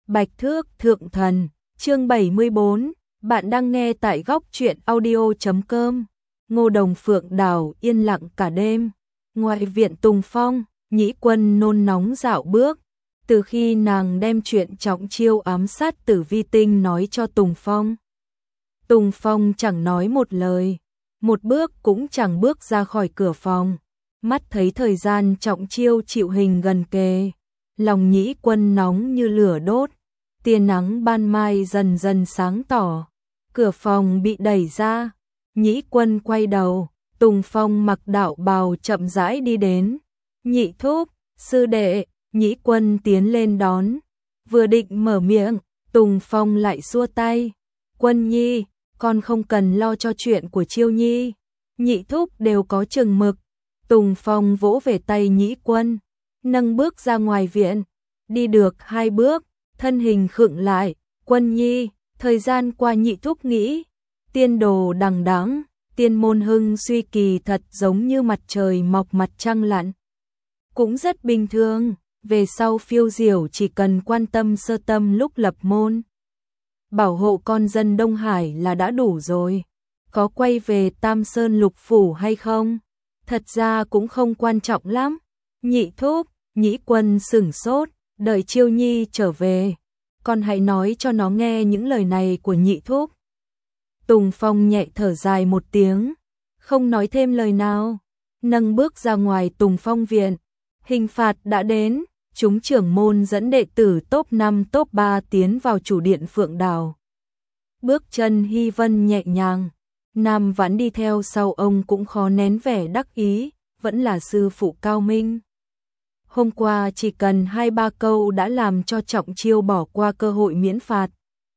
Bạch Thước Thượng Thần, chương 74, bạn đang nghe tại góc truyện audio.com. Ngô Đồng Phượng Đào yên lặng cả đêm. Ngoại viện Tùng Phong, Nhĩ Quân nôn nóng dạo bước. Từ khi nàng đem chuyện Trọng Chiêu ám sát Tử Vi Tinh nói cho Tùng Phong chẳng nói một lời, một bước cũng chẳng bước ra khỏi cửa phòng. Mắt thấy thời gian Trọng Chiêu chịu hình gần kề, lòng Nhĩ Quân nóng như lửa đốt. Tia nắng ban mai dần dần sáng tỏ, cửa phòng bị đẩy ra, Nhĩ Quân quay đầu, Tùng Phong mặc đạo bào chậm rãi đi đến. Nhị thúc, sư đệ. Nhĩ Quân tiến lên đón, vừa định mở miệng, Tùng Phong lại xua tay. Quân nhi, con không cần lo cho chuyện của Chiêu nhi, nhị thúc đều có chừng mực. Tùng Phong vỗ về tay Nhĩ Quân, nâng bước ra ngoài viện, đi được 2 bước, thân hình khựng lại. Quân nhi, thời gian qua nhị thúc nghĩ, tiên đồ đằng đẵng, tiên môn hưng suy kỳ thật giống như mặt trời mọc mặt trăng lặn. Cũng rất bình thường, về sau phiêu diểu chỉ cần quan tâm sơ tâm lúc lập môn, bảo hộ con dân Đông Hải là đã đủ rồi. Có quay về Tam Sơn Lục Phủ hay không, thật ra cũng không quan trọng lắm. Nhị thúc, Nhĩ Quân sửng sốt, đợi Chiêu nhi trở về, con hãy nói cho nó nghe những lời này của nhị thúc. Tùng Phong nhẹ thở dài một tiếng, không nói thêm lời nào, nâng bước ra ngoài Tùng Phong viện. Hình phạt đã đến, chúng trưởng môn dẫn đệ tử top 5 top 3 tiến vào chủ điện Phượng Đào. Bước chân Hy Vân nhẹ nhàng, Nam Vãn đi theo sau ông cũng khó nén vẻ đắc ý, vẫn là sư phụ cao minh. Hôm qua chỉ cần 2-3 câu đã làm cho Trọng Chiêu bỏ qua cơ hội miễn phạt.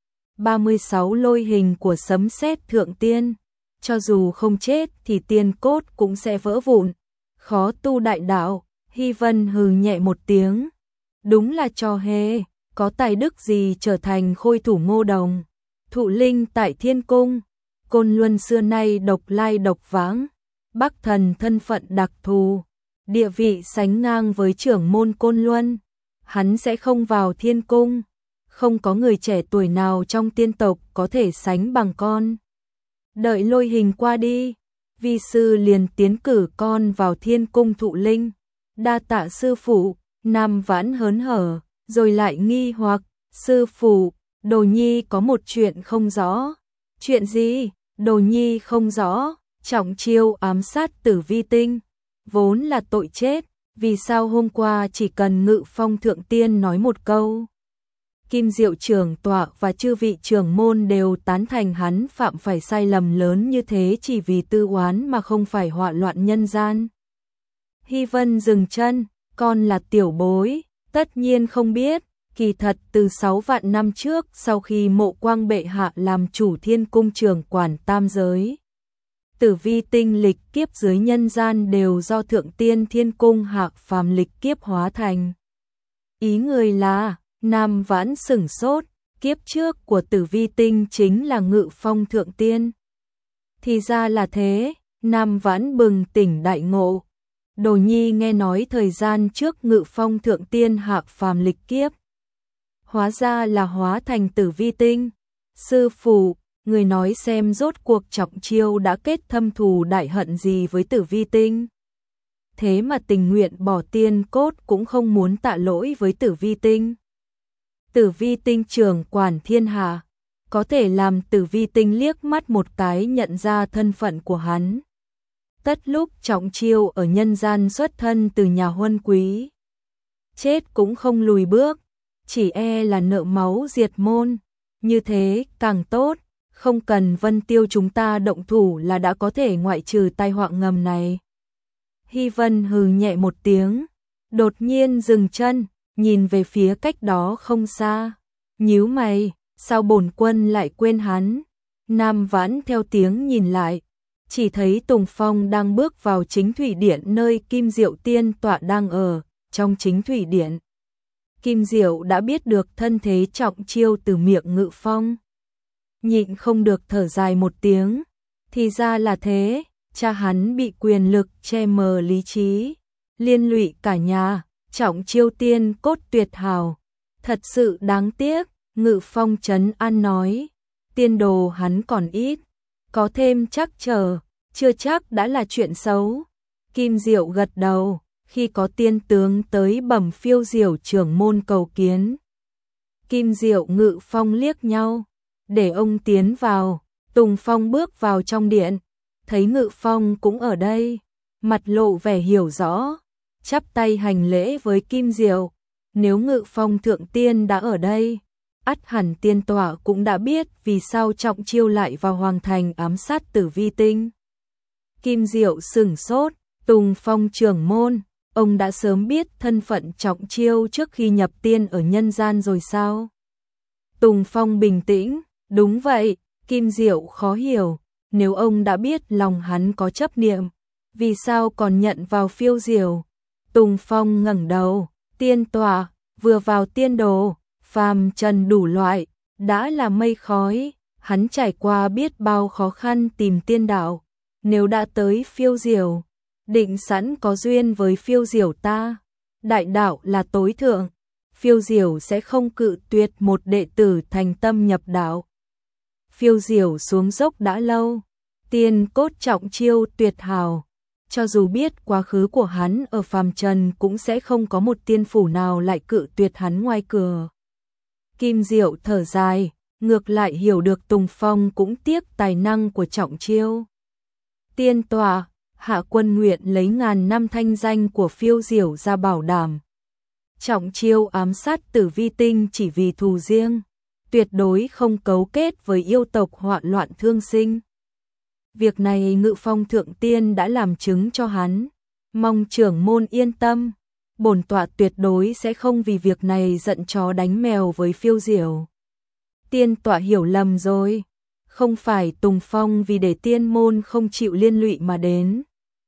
36 lôi hình của sấm sét thượng tiên, cho dù không chết thì tiên cốt cũng sẽ vỡ vụn, khó tu đại đạo. Hy Vân hừ nhẹ một tiếng, đúng là trò hề, có tài đức gì trở thành khôi thủ Ngô Đồng. Thụ linh tại Thiên Cung, Côn Luân xưa nay độc lai độc vãng, Bắc Thần thân phận đặc thù, địa vị sánh ngang với trưởng môn Côn Luân, hắn sẽ không vào Thiên Cung, không có người trẻ tuổi nào trong tiên tộc có thể sánh bằng con. Đợi lôi hình qua đi, vi sư liền tiến cử con vào Thiên Cung thụ linh. Đa tạ sư phụ. Nam Vãn hớn hở, rồi lại nghi hoặc, sư phụ, Đồ nhi có một chuyện không rõ. Chuyện gì? Đồ nhi không rõ. Trọng Chiêu ám sát Tử Vi Tinh, vốn là tội chết, vì sao hôm qua chỉ cần Ngự Phong thượng tiên nói một câu, Kim Diệu trưởng tọa và chư vị trưởng môn đều tán thành hắn phạm phải sai lầm lớn như thế chỉ vì tư oán mà không phải họa loạn nhân gian? Hy Vân dừng chân, con là tiểu bối, tất nhiên không biết, kỳ thật từ 6 vạn năm trước sau khi Mộ Quang bệ hạ làm chủ Thiên Cung trưởng quản tam giới, Tử Vi Tinh lịch kiếp dưới nhân gian đều do Thượng Tiên Thiên Cung Hạc phàm lịch kiếp hóa thành. Ý người là, Nam Vãn sửng sốt, kiếp trước của Tử Vi Tinh chính là Ngự Phong thượng tiên. Thì ra là thế, Nam Vãn bừng tỉnh đại ngộ. Đồ nhi nghe nói thời gian trước Ngự Phong thượng tiên Hạc phàm lịch kiếp, hóa ra là hóa thành Tử Vi Tinh. Sư phụ, người nói xem rốt cuộc Trọng Chiêu đã kết thâm thù đại hận gì với Tử Vi Tinh, thế mà tình nguyện bỏ tiên cốt cũng không muốn tạ lỗi với Tử Vi Tinh. Tử Vi Tinh trưởng quản thiên hạ, có thể làm Tử Vi Tinh liếc mắt một cái nhận ra thân phận của hắn. Tất lúc Trọng Chiêu ở nhân gian xuất thân từ nhà huân quý, chết cũng không lùi bước, chỉ e là nợ máu diệt môn. Như thế càng tốt, không cần Vân Tiêu chúng ta động thủ là đã có thể ngoại trừ tai họa ngầm này. Hy Vân hừ nhẹ một tiếng, đột nhiên dừng chân, nhìn về phía cách đó không xa, nhíu mày, sao bổn quân lại quên hắn? Nam Vãn theo tiếng nhìn lại, chỉ thấy Tùng Phong đang bước vào chính thủy điện nơi Kim Diệu tiên tọa đang ở. Trong chính thủy điện, Kim Diệu đã biết được thân thế Trọng Chiêu từ miệng Ngự Phong, nhịn không được thở dài một tiếng. Thì ra là thế, cha hắn bị quyền lực che mờ lý trí, liên lụy cả nhà. Trọng Chiêu tiên cốt tuyệt hào, Thật sự đáng tiếc, Ngự Phong trấn an nói, tiên đồ hắn còn ít, có thêm trắc trở, chưa chắc đã là chuyện xấu. Kim Diệu gật đầu, khi có tiên tướng tới bẩm Phiêu Diểu trưởng môn cầu kiến. Kim Diệu Ngự Phong liếc nhau, để ông tiến vào. Tùng Phong bước vào trong điện, thấy Ngự Phong cũng ở đây, mặt lộ vẻ hiểu rõ, chắp tay hành lễ với Kim Diệu. Nếu Ngự Phong thượng tiên đã ở đây, ắt hẳn tiên tọa cũng đã biết vì sao Trọng Chiêu lại vào hoàng thành ám sát Tử Vi Tinh. Kim Diệu sửng sốt, Tùng Phong trưởng môn, ông đã sớm biết thân phận Trọng Chiêu trước khi nhập tiên ở nhân gian rồi sao? Tùng Phong bình tĩnh, đúng vậy. Kim Diệu khó hiểu, nếu ông đã biết lòng hắn có chấp niệm, vì sao còn nhận vào Phiêu Diểu? Tùng Phong ngẩng đầu, tiên tọa, vừa vào tiên đồ, phàm trần đủ loại, đã là mây khói, hắn trải qua biết bao khó khăn tìm tiên đạo, nếu đã tới Phiêu Diểu, định sẵn có duyên với Phiêu Diểu ta, đại đạo là tối thượng, Phiêu Diểu sẽ không cự tuyệt một đệ tử thành tâm nhập đạo. Phiêu Diểu xuống dốc đã lâu, tiên cốt Trọng Chiêu tuyệt hảo, cho dù biết quá khứ của hắn ở phàm trần cũng sẽ không có một tiên phủ nào lại cự tuyệt hắn ngoài cửa. Kim Diệu thở dài, ngược lại hiểu được Tùng Phong cũng tiếc tài năng của Trọng Chiêu. Tiên tọa, hạ quân nguyện lấy ngàn năm thanh danh của Phiêu Diểu ra bảo đảm. Trọng Chiêu ám sát Tử Vi Tinh chỉ vì thù riêng, tuyệt đối không cấu kết với yêu tộc hoạn loạn thương sinh. Việc này Ngự Phong thượng tiên đã làm chứng cho hắn, mong trưởng môn yên tâm, bổn tọa tuyệt đối sẽ không vì việc này giận chó đánh mèo với Phiêu Diểu. Tiên tọa hiểu lầm rồi, không phải Tùng Phong vì để tiên môn không chịu liên lụy mà đến.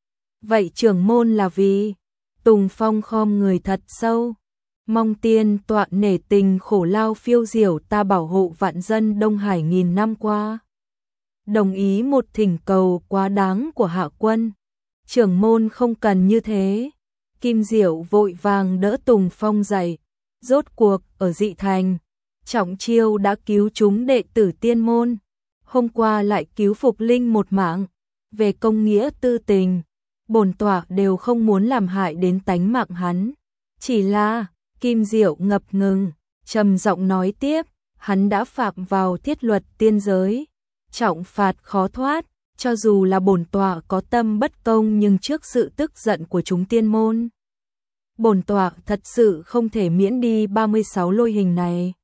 Vậy trưởng môn là vì? Tùng Phong khom người thật sâu, mong tiên tọa nể tình khổ lao Phiêu Diểu ta bảo hộ vạn dân Đông Hải nghìn năm qua. Đồng ý một thỉnh cầu quá đáng của hạ quân. Trưởng môn không cần như thế. Kim Diệu vội vàng đỡ Tùng Phong dậy. Rốt cuộc ở Dị Thành, Trọng Chiêu đã cứu chúng đệ tử tiên môn. Hôm qua lại cứu Phục Linh một mạng. Về công nghĩa tư tình, bổn tọa đều không muốn làm hại đến tánh mạng hắn. Chỉ là, Kim Diệu ngập ngừng, trầm giọng nói tiếp, hắn đã phạm vào thiết luật tiên giới. Trọng phạt khó thoát, cho dù là bổn tọa có tâm bất công nhưng trước sự tức giận của chúng tiên môn, bổn tọa thật sự không thể miễn đi 36 lôi hình này.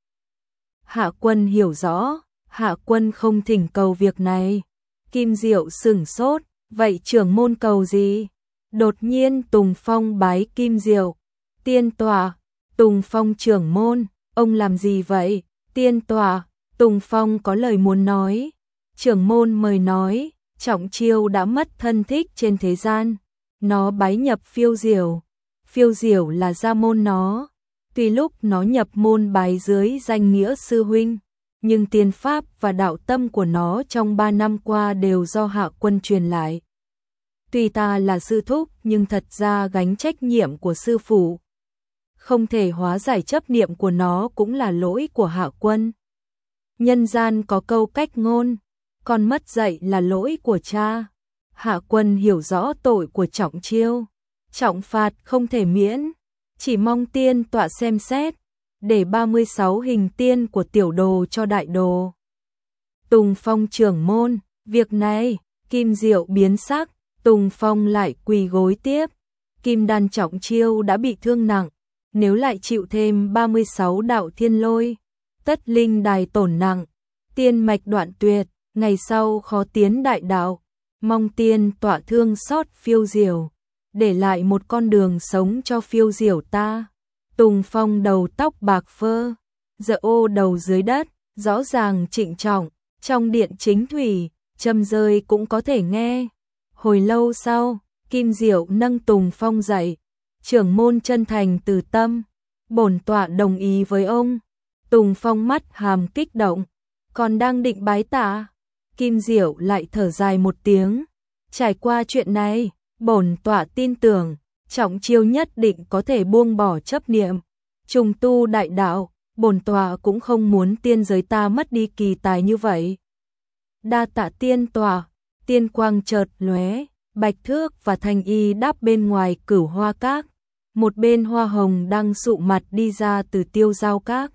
Hạ quân hiểu rõ, hạ quân không thỉnh cầu việc này. Kim Diệu sửng sốt, vậy trưởng môn cầu gì? Đột nhiên Tùng Phong bái Kim Diệu. Tiên tọa, Tùng Phong trưởng môn, ông làm gì vậy? Tiên tọa, Tùng Phong có lời muốn nói. Trưởng môn mời nói, Trọng Chiêu đã mất thân thích trên thế gian, nó bái nhập Phiêu Diểu. Phiêu Diểu là gia môn nó, tuy lúc nó nhập môn bái dưới danh nghĩa sư huynh, nhưng tiên pháp và đạo tâm của nó trong 3 năm qua đều do hạ quân truyền lại. Tuy ta là sư thúc nhưng thật ra gánh trách nhiệm của sư phụ. Không thể hóa giải chấp niệm của nó cũng là lỗi của hạ quân. Nhân gian có câu cách ngôn, con mất dạy là lỗi của cha. Hạ quân hiểu rõ tội của Trọng Chiêu, trọng phạt không thể miễn, chỉ mong tiên tọa xem xét, để 36 hình tiên của tiểu đồ cho đại đồ. Tùng Phong trưởng môn, việc này, Kim Diệu biến sắc, Tùng Phong lại quỳ gối tiếp. Kim đan Trọng Chiêu đã bị thương nặng, nếu lại chịu thêm 36 đạo thiên lôi, tất linh đài tổn nặng, tiên mạch đoạn tuyệt, ngày sau khó tiến đại đạo, mong tiên tọa thương xót Phiêu Diểu, để lại một con đường sống cho Phiêu Diểu ta. Tùng Phong đầu tóc bạc phơ, giờ ô đầu dưới đất, rõ ràng trịnh trọng, trong điện chính thủy, châm rơi cũng có thể nghe. Hồi lâu sau, Kim Diệu nâng Tùng Phong dậy, trưởng môn chân thành từ tâm, bổn tọa đồng ý với ông. Tùng Phong mắt hàm kích động, còn đang định bái tạ. Kim Diệu lại thở dài một tiếng, trải qua chuyện này, bổn tọa tin tưởng, Trọng Chiêu nhất định có thể buông bỏ chấp niệm, trùng tu đại đạo, bổn tọa cũng không muốn tiên giới ta mất đi kỳ tài như vậy. Đa tạ tiên tọa, tiên quang chợt lóe, Bạch Thước và Thanh Y đáp bên ngoài Cửu Hoa Các. Một bên Hoa Hồng đang sụ mặt đi ra từ Tiêu Giao Các.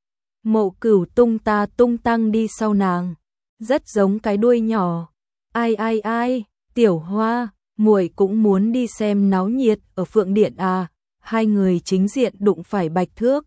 Mộ Cửu tung tăng đi sau nàng, rất giống cái đuôi nhỏ. Ai, Tiểu Hoa, muội cũng muốn đi xem náo nhiệt ở Phượng Điện à? Hai người chính diện đụng phải Bạch Thước.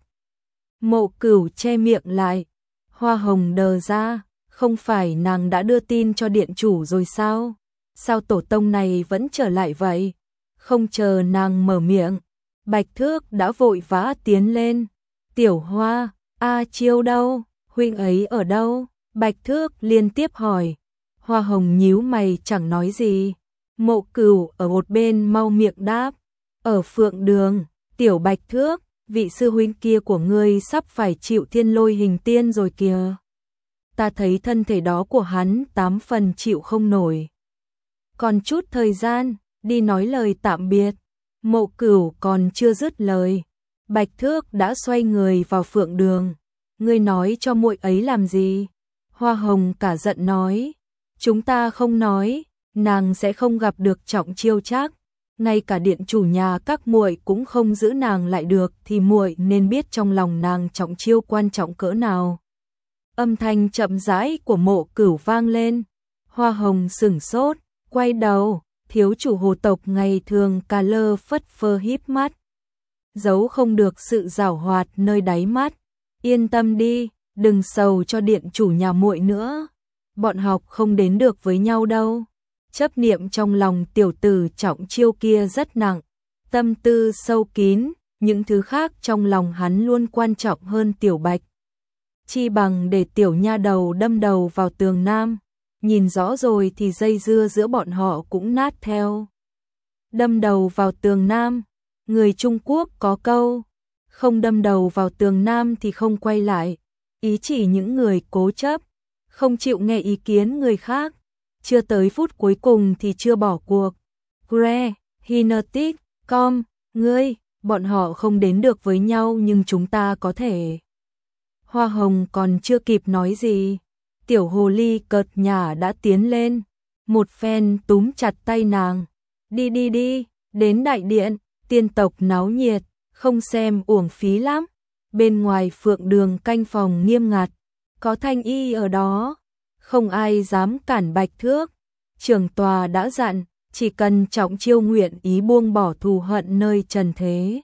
Mộ Cửu che miệng lại, Hoa Hồng đờ ra, không phải nàng đã đưa tin cho điện chủ rồi sao? Sao tổ tông này vẫn trở lại vậy? Không chờ nàng mở miệng, Bạch Thước đã vội vã tiến lên. Tiểu Hoa, A Chiêu đâu? Huynh ấy ở đâu? Bạch Thước liên tiếp hỏi. Hoa Hồng nhíu mày chẳng nói gì. Mộ Cửu ở một bên mau miệng đáp. Ở Phượng Đường, Tiểu Bạch Thước, vị sư huynh kia của ngươi sắp phải chịu thiên lôi hình tiên rồi kìa. Ta thấy thân thể đó của hắn 8 phần chịu không nổi. Còn chút thời gian, đi nói lời tạm biệt. Mộ Cửu còn chưa dứt lời, Bạch Thước đã xoay người vào Phượng Đường. Ngươi nói cho muội ấy làm gì? Hoa Hồng cả giận nói. Chúng ta không nói, nàng sẽ không gặp được Trọng Chiêu chắc. Ngay cả điện chủ nhà các muội cũng không giữ nàng lại được thì muội nên biết trong lòng nàng Trọng Chiêu quan trọng cỡ nào. Âm thanh chậm rãi của Mộ Cửu vang lên. Hoa Hồng sửng sốt, quay đầu, thiếu chủ hồ tộc ngày thường cà lơ phất phơ híp mắt. Giấu không được sự giảo hoạt nơi đáy mắt. Yên tâm đi, đừng sầu cho điện chủ nhà muội nữa. Bọn học không đến được với nhau đâu. Chấp niệm trong lòng tiểu tử Trọng Chiêu kia rất nặng. Tâm tư sâu kín, những thứ khác trong lòng hắn luôn quan trọng hơn Tiểu Bạch. Chi bằng để tiểu nha đầu đâm đầu vào tường nam. Nhìn rõ rồi thì dây dưa giữa bọn họ cũng nát theo. Đâm đầu vào tường nam. Người Trung Quốc có câu, không đâm đầu vào tường nam thì không quay lại. Ý chỉ những người cố chấp, không chịu nghe ý kiến người khác. Chưa tới phút cuối cùng thì chưa bỏ cuộc. Gre, Hinetic, Com, ngươi, bọn họ không đến được với nhau nhưng chúng ta có thể. Hoa Hồng còn chưa kịp nói gì. Tiểu hồ ly cợt nhả đã tiến lên. Một phen túm chặt tay nàng. Đi, đến đại điện, tiên tộc náo nhiệt, không xem uổng phí lắm. Bên ngoài Phượng Đường canh phòng nghiêm ngặt. Có Thanh Y ở đó. Không ai dám cản Bạch Thước. Trưởng tòa đã dặn, chỉ cần Trọng Chiêu nguyện ý buông bỏ thù hận nơi trần thế.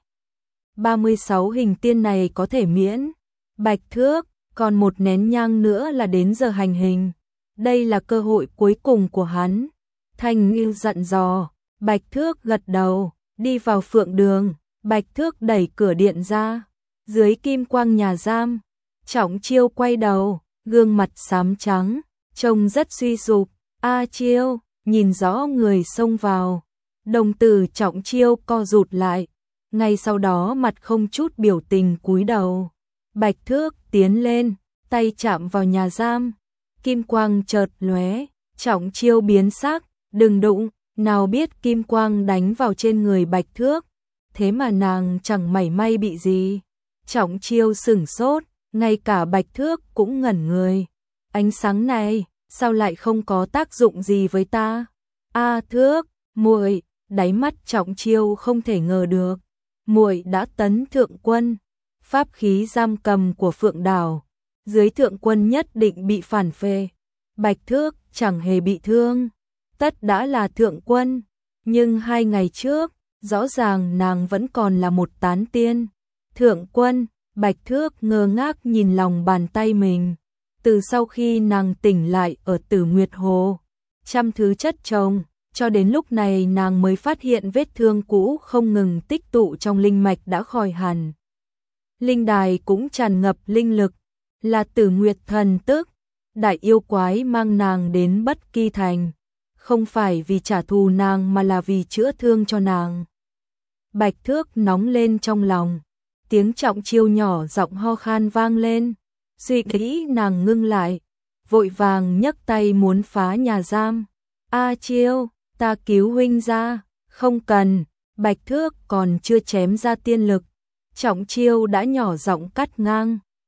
36 hình tiên này có thể miễn. Bạch Thước, còn một nén nhang nữa là đến giờ hành hình. Đây là cơ hội cuối cùng của hắn. Thanh Ngưu dặn dò, Bạch Thước gật đầu, đi vào Phượng Đường. Bạch Thước đẩy cửa điện ra. Dưới kim quang nhà giam, Trọng Chiêu quay đầu, gương mặt xám trắng, trông rất suy sụp. A Chiêu, nhìn rõ người xông vào. Đồng tử Trọng Chiêu co rụt lại. Ngay sau đó mặt không chút biểu tình cúi đầu. Bạch Thước tiến lên, tay chạm vào nhà giam. Kim quang chợt lóe, Trọng Chiêu biến sắc, đừng đụng. Nào biết kim quang đánh vào trên người Bạch Thước. Thế mà nàng chẳng mảy may bị gì. Trọng Chiêu sửng sốt, ngay cả Bạch Thước cũng ngẩn người. Ánh sáng này, sao lại không có tác dụng gì với ta? A Thước, muội, đáy mắt Trọng Chiêu không thể ngờ được. Muội đã tấn thượng quân, pháp khí giam cầm của Phượng Đảo. Dưới thượng quân nhất định bị phản phệ. Bạch Thước chẳng hề bị thương. Tất đã là thượng quân, nhưng 2 ngày trước, rõ ràng nàng vẫn còn là một tán tiên. Thượng quân, Bạch Thước ngơ ngác nhìn lòng bàn tay mình. Từ sau khi nàng tỉnh lại ở Tử Nguyệt Hồ, trăm thứ chất chồng, cho đến lúc này nàng mới phát hiện vết thương cũ không ngừng tích tụ trong linh mạch đã khỏi hẳn. Linh đài cũng tràn ngập linh lực, là Tử Nguyệt thần tức, đại yêu quái mang nàng đến Bất Kỳ Thành. Không phải vì trả thù nàng mà là vì chữa thương cho nàng. Bạch Thước nóng lên trong lòng. Tiếng Trọng Chiêu nhỏ giọng ho khan vang lên. Suy nghĩ nàng ngưng lại. Vội vàng nhấc tay muốn phá nhà giam. A Chiêu, ta cứu huynh ra. Không cần. Bạch Thước còn chưa chém ra tiên lực. Trọng Chiêu đã nhỏ giọng cắt ngang.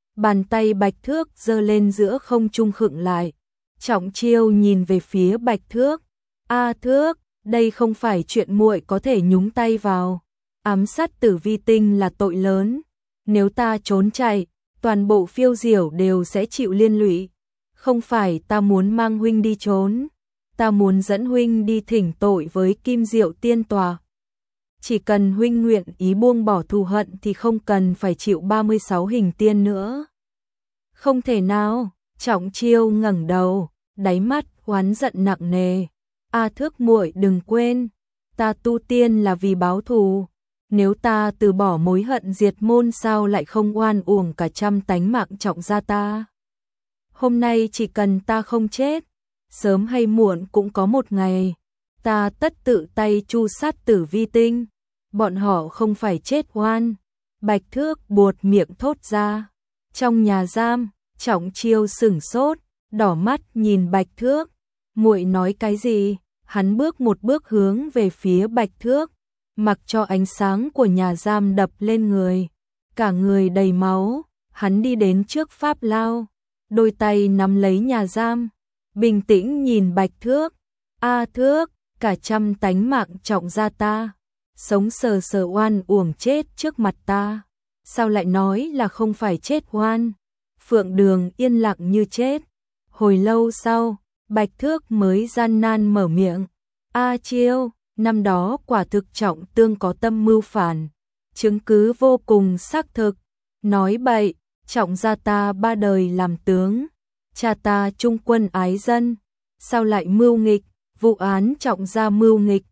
Bàn tay Bạch Thước giơ lên giữa không trung khựng lại. Trọng Chiêu nhìn về phía Bạch Thước. A Thước, đây không phải chuyện muội có thể nhúng tay vào. Ám sát Tử Vi Tinh là tội lớn. Nếu ta trốn chạy, toàn bộ Phiêu Diểu đều sẽ chịu liên lụy. Không phải ta muốn mang huynh đi trốn. Ta muốn dẫn huynh đi thỉnh tội với Kim Diệu Tiên Tòa. Chỉ cần huynh nguyện ý buông bỏ thù hận thì không cần phải chịu 36 hình tiên nữa. Không thể nào, Trọng Chiêu ngẩng đầu, đáy mắt oán giận nặng nề. A Thước muội đừng quên, ta tu tiên là vì báo thù. Nếu ta từ bỏ mối hận diệt môn sao lại không oan uổng cả trăm tánh mạng Trọng gia ta. Hôm nay chỉ cần ta không chết, sớm hay muộn cũng có một ngày, ta tất tự tay tru sát Tử Vi Tinh. Bọn họ không phải chết oan. Bạch Thước buột miệng thốt ra. Trong nhà giam, Trọng Chiêu sửng sốt, đỏ mắt nhìn Bạch Thước. Muội nói cái gì? Hắn bước một bước hướng về phía Bạch Thước, mặc cho ánh sáng của nhà giam đập lên người. Cả người đầy máu, hắn đi đến trước pháp lao, đôi tay nắm lấy nhà giam, bình tĩnh nhìn Bạch Thước. A Thước, cả trăm tánh mạng Trọng gia ta, sống sờ sờ oan uổng chết trước mặt ta. Sao lại nói là không phải chết oan? Phượng Đường yên lặng như chết. Hồi lâu sau, Bạch Thước mới gian nan mở miệng. A Chiêu, năm đó quả thực Trọng Tương có tâm mưu phản. Chứng cứ vô cùng xác thực. Nói bậy, Trọng gia ta 3 đời làm tướng. Cha ta trung quân ái dân. Sao lại mưu nghịch? Vụ án Trọng gia mưu nghịch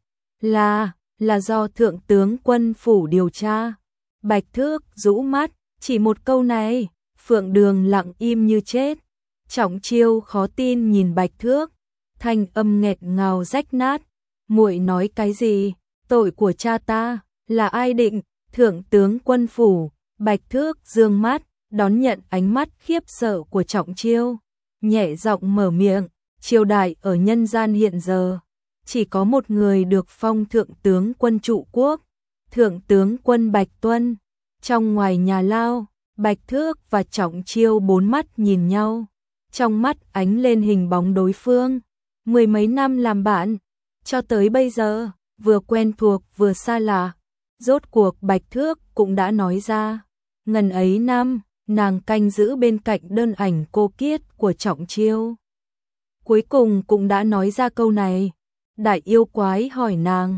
là do Thượng tướng quân phủ điều tra. Bạch Thước rũ mắt, chỉ một câu này, Phượng Đường lặng im như chết. Trọng Chiêu khó tin nhìn Bạch Thước, thanh âm nghẹt ngào rách nát. Muội nói cái gì? Tội của cha ta, là ai định? Thượng tướng quân phủ. Bạch Thước dương mắt, đón nhận ánh mắt khiếp sợ của Trọng Chiêu, nhẹ giọng mở miệng. Triều đại ở nhân gian hiện giờ, chỉ có một người được phong thượng tướng quân trụ quốc, Thượng tướng quân Bạch Tuân. Trong ngoài nhà lao, Bạch Thước và Trọng Chiêu bốn mắt nhìn nhau, trong mắt ánh lên hình bóng đối phương. 10 mấy năm làm bạn, cho tới bây giờ, vừa quen thuộc vừa xa lạ. Rốt cuộc Bạch Thước cũng đã nói ra, ngần ấy năm, nàng canh giữ bên cạnh đơn ảnh cô kiết của Trọng Chiêu. Cuối cùng cũng đã nói ra câu này. Đại yêu quái hỏi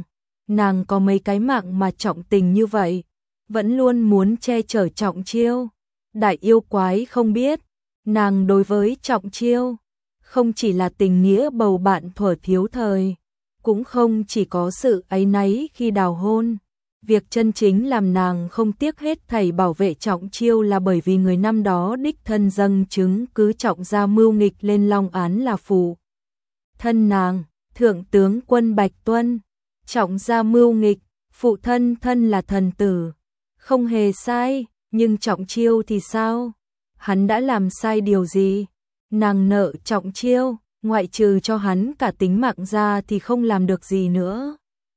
nàng có mấy cái mạng mà trọng tình như vậy, vẫn luôn muốn che chở Trọng Chiêu. Đại yêu quái không biết, nàng đối với Trọng Chiêu, không chỉ là tình nghĩa bầu bạn thuở thiếu thời, cũng không chỉ có sự áy náy khi đào hôn. Việc chân chính làm nàng không tiếc hết thảy bảo vệ Trọng Chiêu là bởi vì người năm đó đích thân dâng chứng cứ Trọng gia mưu nghịch lên long án là phụ thân nàng, Thượng tướng quân Bạch Tuân. Trọng gia mưu nghịch, phụ thân là thần tử, không hề sai, nhưng Trọng Chiêu thì sao? Hắn đã làm sai điều gì? Nàng nợ Trọng Chiêu, ngoại trừ cho hắn cả tính mạng ra thì không làm được gì nữa.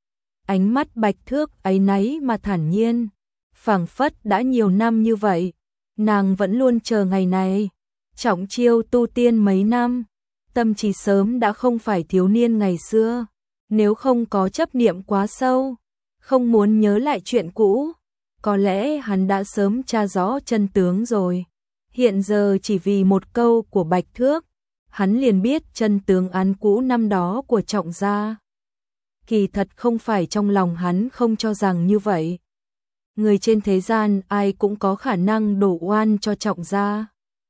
Ánh mắt Bạch Thước áy náy mà thản nhiên, phảng phất đã nhiều năm như vậy, nàng vẫn luôn chờ ngày này. Trọng Chiêu tu tiên mấy năm, tâm trí sớm đã không phải thiếu niên ngày xưa, nếu không có chấp niệm quá sâu, không muốn nhớ lại chuyện cũ, có lẽ hắn đã sớm tra rõ chân tướng rồi. Hiện giờ chỉ vì một câu của Bạch Thước, hắn liền biết chân tướng án cũ năm đó của Trọng gia. Kỳ thật không phải trong lòng hắn không cho rằng như vậy. Người trên thế gian ai cũng có khả năng đổ oan cho Trọng gia.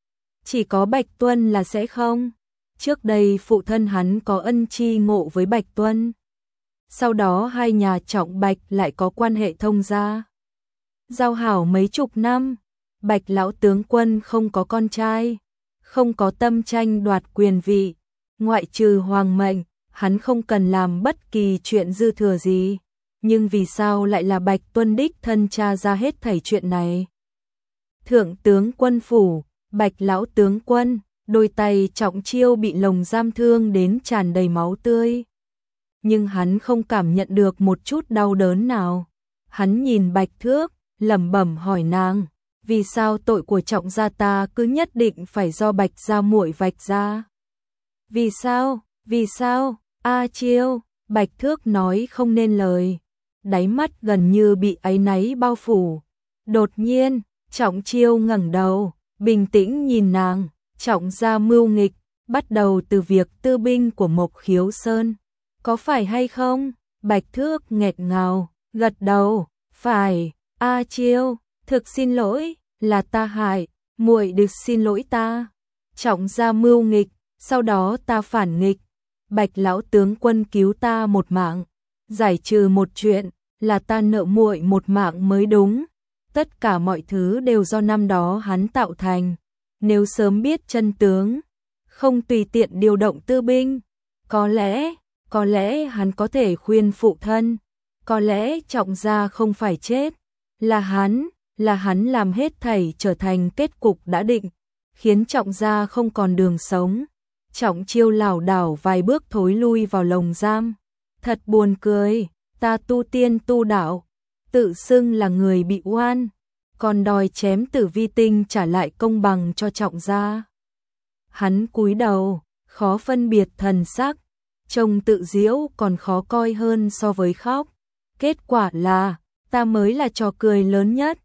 Chỉ có Bạch Tuân là sẽ không. Trước đây phụ thân hắn có ân chi ngộ với Bạch Tuân. Sau đó hai nhà Trọng Bạch lại có quan hệ thông gia. Giao hảo mấy chục năm, Bạch lão tướng quân không có con trai, không có tâm tranh đoạt quyền vị, ngoại trừ hoàng mệnh, hắn không cần làm bất kỳ chuyện dư thừa gì. Nhưng vì sao lại là Bạch Tuân đích thân tra ra hết thảy chuyện này? Thượng tướng quân phủ, Bạch lão tướng quân, đôi tay Trọng Chiêu bị lồng giam thương đến tràn đầy máu tươi. Nhưng hắn không cảm nhận được một chút đau đớn nào. Hắn nhìn Bạch Thước, lẩm bẩm hỏi nàng, vì sao tội của Trọng gia ta cứ nhất định phải do Bạch gia muội vạch ra? Vì sao, A Chiêu, Bạch Thước nói không nên lời, đáy mắt gần như bị áy náy bao phủ. Đột nhiên, Trọng Chiêu ngẩng đầu, bình tĩnh nhìn nàng, Trọng gia mưu nghịch, bắt đầu từ việc tư binh của Mộc Khiếu Sơn. Có phải hay không? Bạch Thước nghẹt ngào, gật đầu, phải, A Chiêu, thực xin lỗi, là ta hại, muội được xin lỗi ta. Trọng gia mưu nghịch, sau đó ta phản nghịch, Bạch lão tướng quân cứu ta một mạng, giải trừ một chuyện, là ta nợ muội một mạng mới đúng. Tất cả mọi thứ đều do năm đó hắn tạo thành, nếu sớm biết chân tướng, không tùy tiện điều động tư binh, có lẽ hắn có thể khuyên phụ thân, có lẽ Trọng gia không phải chết, là hắn làm hết thảy trở thành kết cục đã định, khiến Trọng gia không còn đường sống. Trọng Chiêu lảo đảo vài bước thối lui vào lồng giam. Thật buồn cười, ta tu tiên tu đạo, tự xưng là người bị oan, còn đòi chém Tử Vi Tinh trả lại công bằng cho Trọng gia. Hắn cúi đầu, khó phân biệt thần sắc, trông tự giễu còn khó coi hơn so với khóc. Kết quả là, ta mới là trò cười lớn nhất.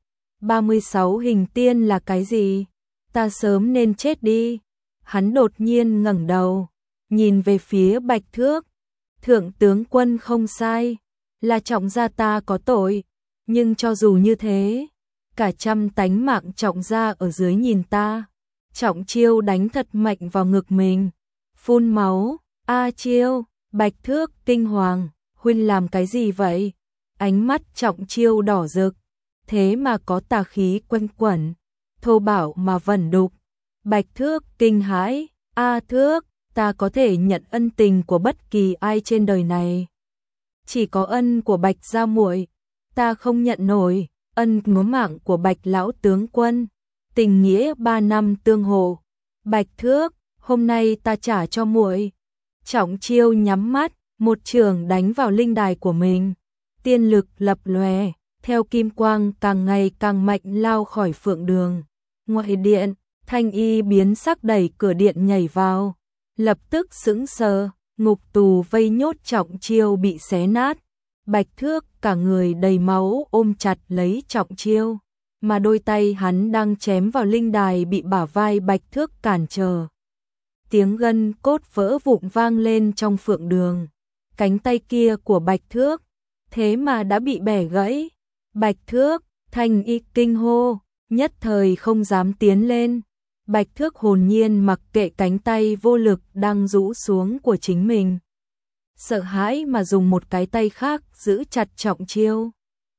36 hình tiên là cái gì? Ta sớm nên chết đi. Hắn đột nhiên ngẩng đầu, nhìn về phía Bạch Thước. Thượng tướng quân không sai, là Trọng gia ta có tội, nhưng cho dù như thế, cả trăm tánh mạng Trọng gia ở dưới nhìn ta. Trọng Chiêu đánh thật mạnh vào ngực mình, phun máu. A Chiêu, Bạch Thước kinh hoàng, huynh làm cái gì vậy? Ánh mắt Trọng Chiêu đỏ rực, thế mà có tà khí quanh quẩn, thô bạo mà vẩn đục. Bạch Thước kinh hãi, A Thước, ta có thể nhận ân tình của bất kỳ ai trên đời này, chỉ có ân của Bạch gia muội, ta không nhận nổi. Ân ngứa mạng của Bạch lão tướng quân, tình nghĩa 3 năm tương hộ. Bạch Thước, hôm nay ta trả cho muội. Trọng Chiêu nhắm mắt, một chưởng đánh vào linh đài của mình. Tiên lực lập lòe, theo kim quang càng ngày càng mạnh lao khỏi phượng đường. Ngoại điện, Thanh Y biến sắc đẩy cửa điện nhảy vào, lập tức sững sờ, ngục tù vây nhốt Trọng Chiêu bị xé nát. Bạch Thước cả người đầy máu ôm chặt lấy Trọng Chiêu, mà đôi tay hắn đang chém vào linh đài bị bả vai Bạch Thước cản trở. Tiếng gân cốt vỡ vụn vang lên trong phượng đường. Cánh tay kia của Bạch Thước thế mà đã bị bẻ gãy. Bạch Thước, Thanh Y kinh hô, nhất thời không dám tiến lên. Bạch Thước hồn nhiên mặc kệ cánh tay vô lực đang rũ xuống của chính mình, sợ hãi mà dùng một cái tay khác giữ chặt Trọng Chiêu.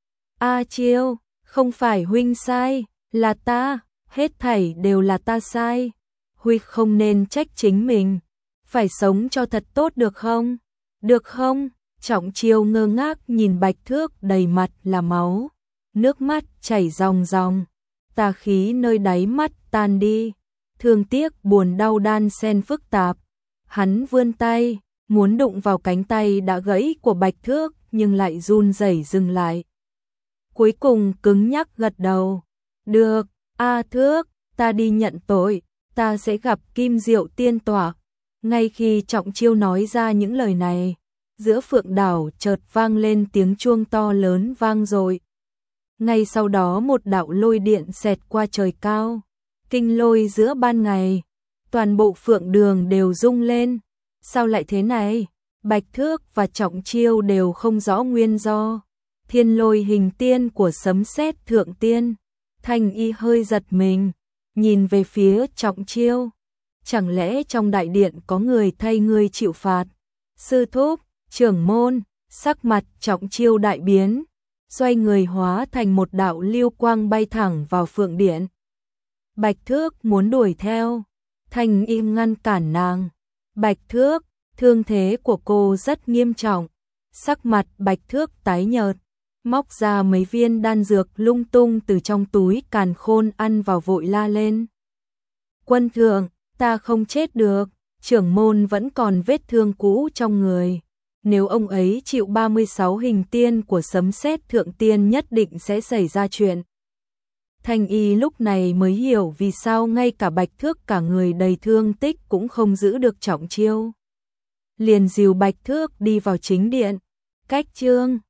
A Chiêu, không phải huynh sai, là ta, hết thảy đều là ta sai. Huynh không nên trách chính mình, phải sống cho thật tốt được không? Được không? Trọng Chiêu ngơ ngác nhìn Bạch Thước đầy mặt là máu, nước mắt chảy ròng ròng, tà khí nơi đáy mắt tan đi, thương tiếc buồn đau đan xen phức tạp. Hắn vươn tay, muốn đụng vào cánh tay đã gãy của Bạch Thước nhưng lại run rẩy dừng lại. Cuối cùng cứng nhắc gật đầu. Được, A Thước, ta đi nhận tội, ta sẽ gặp Kim Diệu tiên tọa. Ngay khi Trọng Chiêu nói ra những lời này, giữa phượng đảo chợt vang lên tiếng chuông to lớn vang dội. Ngay sau đó một đạo lôi điện xẹt qua trời cao, kinh lôi giữa ban ngày, toàn bộ phượng đường đều rung lên. Sao lại thế này? Bạch Thước và Trọng Chiêu đều không rõ nguyên do. Thiên lôi hình tiên của sấm sét thượng tiên. Thanh Y hơi giật mình, nhìn về phía Trọng Chiêu. Chẳng lẽ trong đại điện có người thay ngươi chịu phạt? Sư thúc, trưởng môn, sắc mặt Trọng Chiêu đại biến, xoay người hóa thành một đạo lưu quang bay thẳng vào phượng điện. Bạch Thước muốn đuổi theo, Thanh Y ngăn cản nàng. Bạch Thước, thương thế của cô rất nghiêm trọng. Sắc mặt Bạch Thước tái nhợt, móc ra mấy viên đan dược lung tung từ trong túi càn khôn ăn vào vội la lên. Quân thượng, ta không chết được, trưởng môn vẫn còn vết thương cũ trong người. Nếu ông ấy chịu 36 hình tiên của sấm sét thượng tiên nhất định sẽ xảy ra chuyện. Thanh y lúc này mới hiểu vì sao ngay cả Bạch Thước cả người đầy thương tích cũng không giữ được trọng chiêu. Liền dìu Bạch Thước đi vào chính điện. Cách chương